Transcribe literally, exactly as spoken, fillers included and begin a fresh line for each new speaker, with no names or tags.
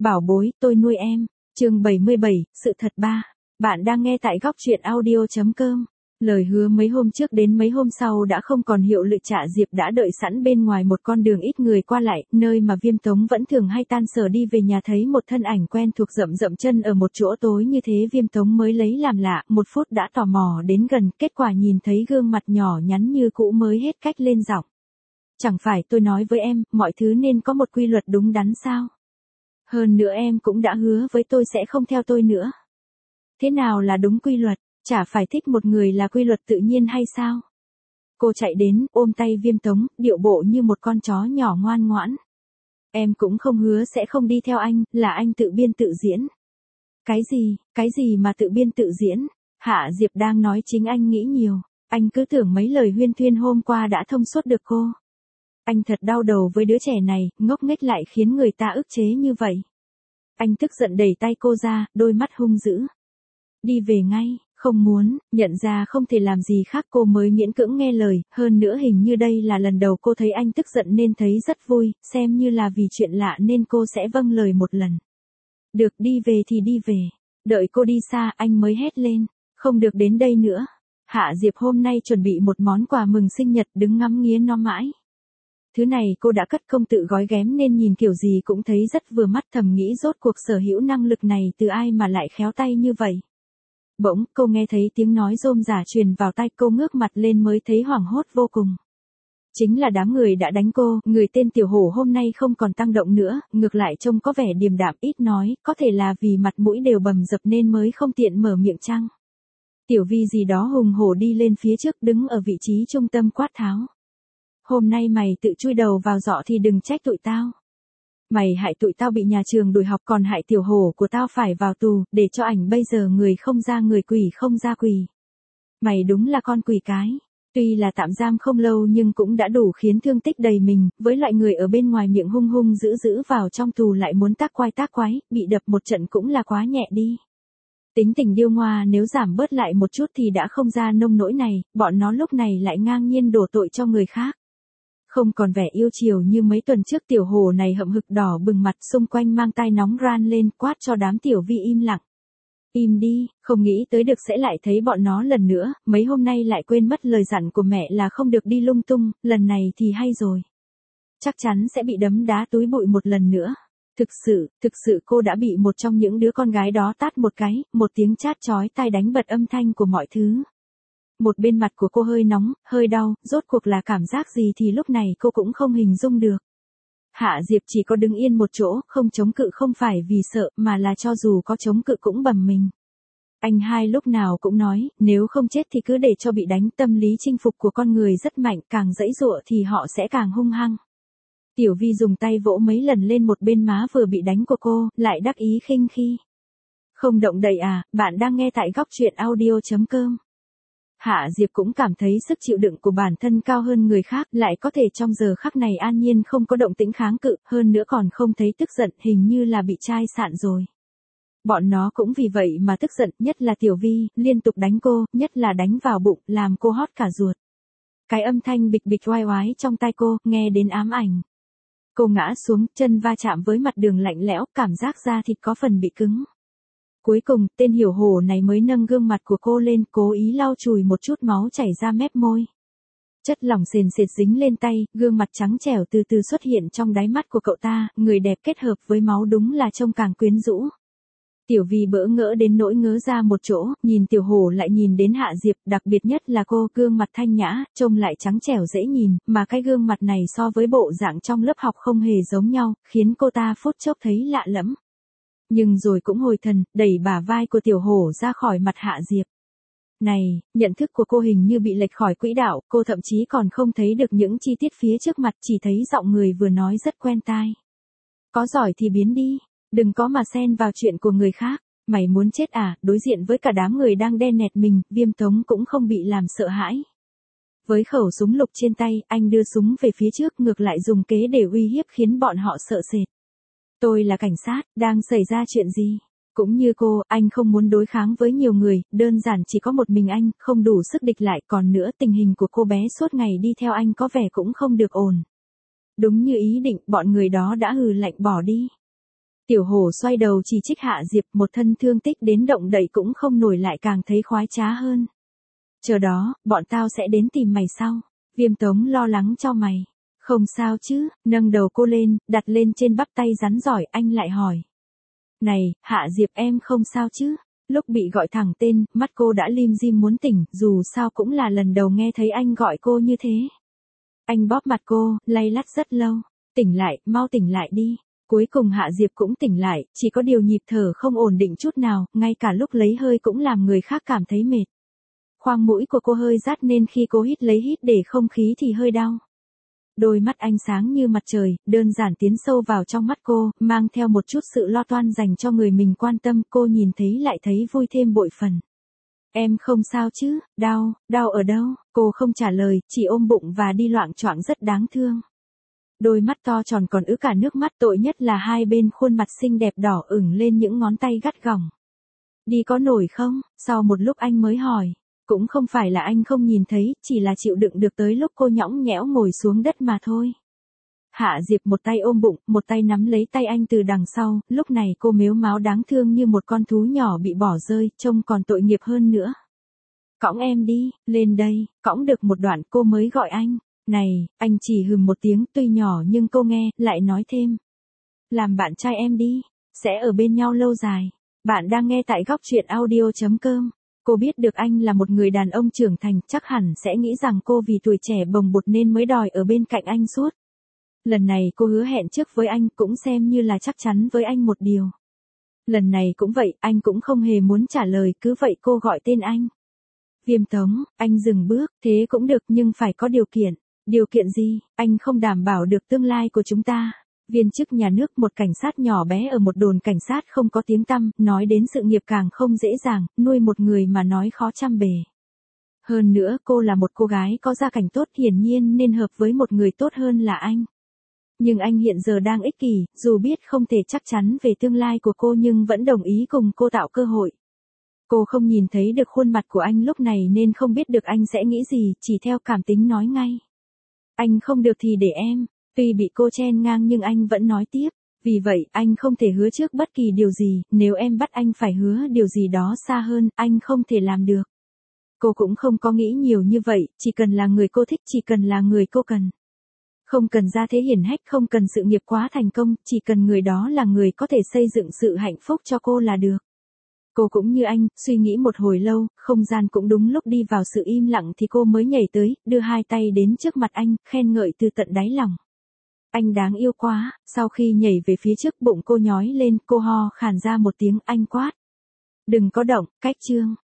Bảo bối, tôi nuôi em. Chương bảy mươi bảy, sự thật ba. Bạn đang nghe tại góc truyện audio chấm com. Lời hứa mấy hôm trước đến mấy hôm sau đã không còn hiệu lực. Trả Diệp đã đợi sẵn bên ngoài một con đường ít người qua lại, nơi mà Viêm Tống vẫn thường hay tan sở đi về nhà, thấy một thân ảnh quen thuộc rậm rậm chân ở một chỗ tối như thế. Viêm Tống mới lấy làm lạ, một phút đã tò mò đến gần, kết quả nhìn thấy gương mặt nhỏ nhắn như cũ mới hết cách lên giọng. Chẳng phải tôi nói với em, mọi thứ nên có một quy luật đúng đắn sao? Hơn nữa em cũng đã hứa với tôi sẽ không theo tôi nữa. Thế nào là đúng quy luật? Chả phải thích một người là quy luật tự nhiên hay sao? Cô chạy đến, ôm tay Viêm Tống, điệu bộ như một con chó nhỏ ngoan ngoãn. Em cũng không hứa sẽ không đi theo anh, là anh tự biên tự diễn. Cái gì, cái gì mà tự biên tự diễn? Hạ Diệp đang nói chính anh nghĩ nhiều. Anh cứ tưởng mấy lời huyên thuyên hôm qua đã thông suốt được cô. Anh thật đau đầu với đứa trẻ này, ngốc nghếch lại khiến người ta ức chế như vậy. Anh tức giận đẩy tay cô ra, đôi mắt hung dữ. Đi về ngay, không muốn, nhận ra không thể làm gì khác cô mới miễn cưỡng nghe lời, hơn nữa hình như đây là lần đầu cô thấy anh tức giận nên thấy rất vui, xem như là vì chuyện lạ nên cô sẽ vâng lời một lần. Được, đi về thì đi về. Đợi cô đi xa anh mới hét lên, không được đến đây nữa. Hạ Diệp hôm nay chuẩn bị một món quà mừng sinh nhật, đứng ngắm nghía nó mãi. Thứ này cô đã cất công tự gói ghém nên nhìn kiểu gì cũng thấy rất vừa mắt, thầm nghĩ rốt cuộc sở hữu năng lực này từ ai mà lại khéo tay như vậy. Bỗng, cô nghe thấy tiếng nói rôm rả truyền vào tai, cô ngước mặt lên mới thấy hoảng hốt vô cùng. Chính là đám người đã đánh cô, người tên Tiểu Hổ hôm nay không còn tăng động nữa, ngược lại trông có vẻ điềm đạm ít nói, có thể là vì mặt mũi đều bầm dập nên mới không tiện mở miệng chăng. Tiểu Vi gì đó hùng hổ đi lên phía trước, đứng ở vị trí trung tâm quát tháo. Hôm nay mày tự chui đầu vào giọ thì đừng trách tụi tao. Mày hại tụi tao bị nhà trường đuổi học, còn hại Tiểu Hổ của tao phải vào tù, để cho ảnh bây giờ người không ra người, quỷ không ra quỷ. Mày đúng là con quỷ cái. Tuy là tạm giam không lâu nhưng cũng đã đủ khiến thương tích đầy mình, với loại người ở bên ngoài miệng hung hung dữ dữ vào trong tù lại muốn tác quái tác quái, bị đập một trận cũng là quá nhẹ đi. Tính tình điêu ngoa nếu giảm bớt lại một chút thì đã không ra nông nỗi này, bọn nó lúc này lại ngang nhiên đổ tội cho người khác. Không còn vẻ yêu chiều như mấy tuần trước. Tiểu Hổ này hậm hực đỏ bừng mặt, xung quanh mang tai nóng ran lên, quát cho đám Tiểu Vi im lặng. Im đi, không nghĩ tới được sẽ lại thấy bọn nó lần nữa, mấy hôm nay lại quên mất lời dặn của mẹ là không được đi lung tung, lần này thì hay rồi. Chắc chắn sẽ bị đấm đá túi bụi một lần nữa. Thực sự, thực sự cô đã bị một trong những đứa con gái đó tát một cái, một tiếng chát chói tai đánh bật âm thanh của mọi thứ. Một bên mặt của cô hơi nóng, hơi đau, rốt cuộc là cảm giác gì thì lúc này cô cũng không hình dung được. Hạ Diệp chỉ có đứng yên một chỗ, không chống cự không phải vì sợ, mà là cho dù có chống cự cũng bầm mình. Anh hai lúc nào cũng nói, nếu không chết thì cứ để cho bị đánh, tâm lý chinh phục của con người rất mạnh, càng giãy giụa thì họ sẽ càng hung hăng. Tiểu Vi dùng tay vỗ mấy lần lên một bên má vừa bị đánh của cô, lại đắc ý khinh khi. Không động đậy à, bạn đang nghe tại góc truyện audio chấm com. Hạ Diệp cũng cảm thấy sức chịu đựng của bản thân cao hơn người khác, lại có thể trong giờ khắc này an nhiên không có động tĩnh kháng cự, hơn nữa còn không thấy tức giận, hình như là bị chai sạn rồi. Bọn nó cũng vì vậy mà tức giận, nhất là Tiểu Vi, liên tục đánh cô, nhất là đánh vào bụng, làm cô hót cả ruột. Cái âm thanh bịch bịch oai oái trong tai cô, nghe đến ám ảnh. Cô ngã xuống, chân va chạm với mặt đường lạnh lẽo, cảm giác da thịt có phần bị cứng. Cuối cùng, tên Hiểu Hổ này mới nâng gương mặt của cô lên, cố ý lau chùi một chút máu chảy ra mép môi. Chất lỏng sền sệt dính lên tay, gương mặt trắng trẻo từ từ xuất hiện trong đáy mắt của cậu ta, người đẹp kết hợp với máu đúng là trông càng quyến rũ. Tiểu Vi bỡ ngỡ đến nỗi ngớ ra một chỗ, nhìn Tiểu Hổ lại nhìn đến Hạ Diệp, đặc biệt nhất là cô, gương mặt thanh nhã, trông lại trắng trẻo dễ nhìn, mà cái gương mặt này so với bộ dạng trong lớp học không hề giống nhau, khiến cô ta phút chốc thấy lạ lẫm. Nhưng rồi cũng hồi thần, đẩy bả vai của Tiểu Hổ ra khỏi mặt Hạ Diệp. Này, nhận thức của cô hình như bị lệch khỏi quỹ đạo, cô thậm chí còn không thấy được những chi tiết phía trước mặt, chỉ thấy giọng người vừa nói rất quen tai. Có giỏi thì biến đi, đừng có mà xen vào chuyện của người khác, mày muốn chết à? Đối diện với cả đám người đang đe nẹt mình, Viêm Tống cũng không bị làm sợ hãi. Với khẩu súng lục trên tay, anh đưa súng về phía trước, ngược lại dùng kế để uy hiếp khiến bọn họ sợ sệt. Tôi là cảnh sát, đang xảy ra chuyện gì? Cũng như cô, anh không muốn đối kháng với nhiều người, đơn giản chỉ có một mình anh, không đủ sức địch lại, còn nữa tình hình của cô bé suốt ngày đi theo anh có vẻ cũng không được ổn. Đúng như ý định, bọn người đó đã hừ lạnh bỏ đi. Tiểu hổ xoay đầu chỉ trích Hạ Diệp, một thân thương tích đến động đậy cũng không nổi lại càng thấy khoái trá hơn. Chờ đó, bọn tao sẽ đến tìm mày sau. Viêm Tống lo lắng cho mày. Không sao chứ, nâng đầu cô lên, đặt lên trên bắp tay rắn giỏi, anh lại hỏi. Này, Hạ Diệp em không sao chứ? Lúc bị gọi thẳng tên, mắt cô đã lim dim muốn tỉnh, dù sao cũng là lần đầu nghe thấy anh gọi cô như thế. Anh bóp mặt cô, lay lắt rất lâu. Tỉnh lại, mau tỉnh lại đi. Cuối cùng Hạ Diệp cũng tỉnh lại, chỉ có điều nhịp thở không ổn định chút nào, ngay cả lúc lấy hơi cũng làm người khác cảm thấy mệt. Khoang mũi của cô hơi rát nên khi cô hít lấy hít để không khí thì hơi đau. Đôi mắt anh sáng như mặt trời, đơn giản tiến sâu vào trong mắt cô, mang theo một chút sự lo toan dành cho người mình quan tâm, cô nhìn thấy lại thấy vui thêm bội phần. Em không sao chứ, đau, đau ở đâu? Cô không trả lời, chỉ ôm bụng và đi loạng choạng rất đáng thương. Đôi mắt to tròn còn ứ cả nước mắt, tội nhất là hai bên khuôn mặt xinh đẹp đỏ ửng lên những ngón tay gắt gỏng. Đi có nổi không? Sau một lúc anh mới hỏi. Cũng không phải là anh không nhìn thấy, chỉ là chịu đựng được tới lúc cô nhõng nhẽo ngồi xuống đất mà thôi. Hạ Diệp một tay ôm bụng, một tay nắm lấy tay anh từ đằng sau, lúc này cô mếu máo đáng thương như một con thú nhỏ bị bỏ rơi, trông còn tội nghiệp hơn nữa. Cõng em đi, lên đây, cõng được một đoạn cô mới gọi anh. Này, anh chỉ hừm một tiếng tuy nhỏ nhưng cô nghe, lại nói thêm. Làm bạn trai em đi, sẽ ở bên nhau lâu dài. Bạn đang nghe tại góc truyện audio chấm com. Cô biết được anh là một người đàn ông trưởng thành, chắc hẳn sẽ nghĩ rằng cô vì tuổi trẻ bồng bột nên mới đòi ở bên cạnh anh suốt. Lần này cô hứa hẹn trước với anh cũng xem như là chắc chắn với anh một điều. Lần này cũng vậy, anh cũng không hề muốn trả lời, cứ vậy cô gọi tên anh. Viêm Tống, anh dừng bước, thế cũng được nhưng phải có điều kiện. Điều kiện gì? Anh không đảm bảo được tương lai của chúng ta. Viên chức nhà nước, một cảnh sát nhỏ bé ở một đồn cảnh sát không có tiếng tăm, nói đến sự nghiệp càng không dễ dàng, nuôi một người mà nói khó trăm bề. Hơn nữa cô là một cô gái có gia cảnh tốt, hiển nhiên nên hợp với một người tốt hơn là anh. Nhưng anh hiện giờ đang ích kỷ, dù biết không thể chắc chắn về tương lai của cô nhưng vẫn đồng ý cùng cô tạo cơ hội. Cô không nhìn thấy được khuôn mặt của anh lúc này nên không biết được anh sẽ nghĩ gì, chỉ theo cảm tính nói ngay. Anh không được thì để em. Tuy bị cô chen ngang nhưng anh vẫn nói tiếp. Vì vậy, anh không thể hứa trước bất kỳ điều gì, nếu em bắt anh phải hứa điều gì đó xa hơn, anh không thể làm được. Cô cũng không có nghĩ nhiều như vậy, chỉ cần là người cô thích, chỉ cần là người cô cần. Không cần gia thế hiển hách, không cần sự nghiệp quá thành công, chỉ cần người đó là người có thể xây dựng sự hạnh phúc cho cô là được. Cô cũng như anh, suy nghĩ một hồi lâu, không gian cũng đúng lúc đi vào sự im lặng thì cô mới nhảy tới, đưa hai tay đến trước mặt anh, khen ngợi từ tận đáy lòng. Anh đáng yêu quá, sau khi nhảy về phía trước bụng cô nhói lên, cô ho khàn ra một tiếng, anh quát. Đừng có động, cách chương,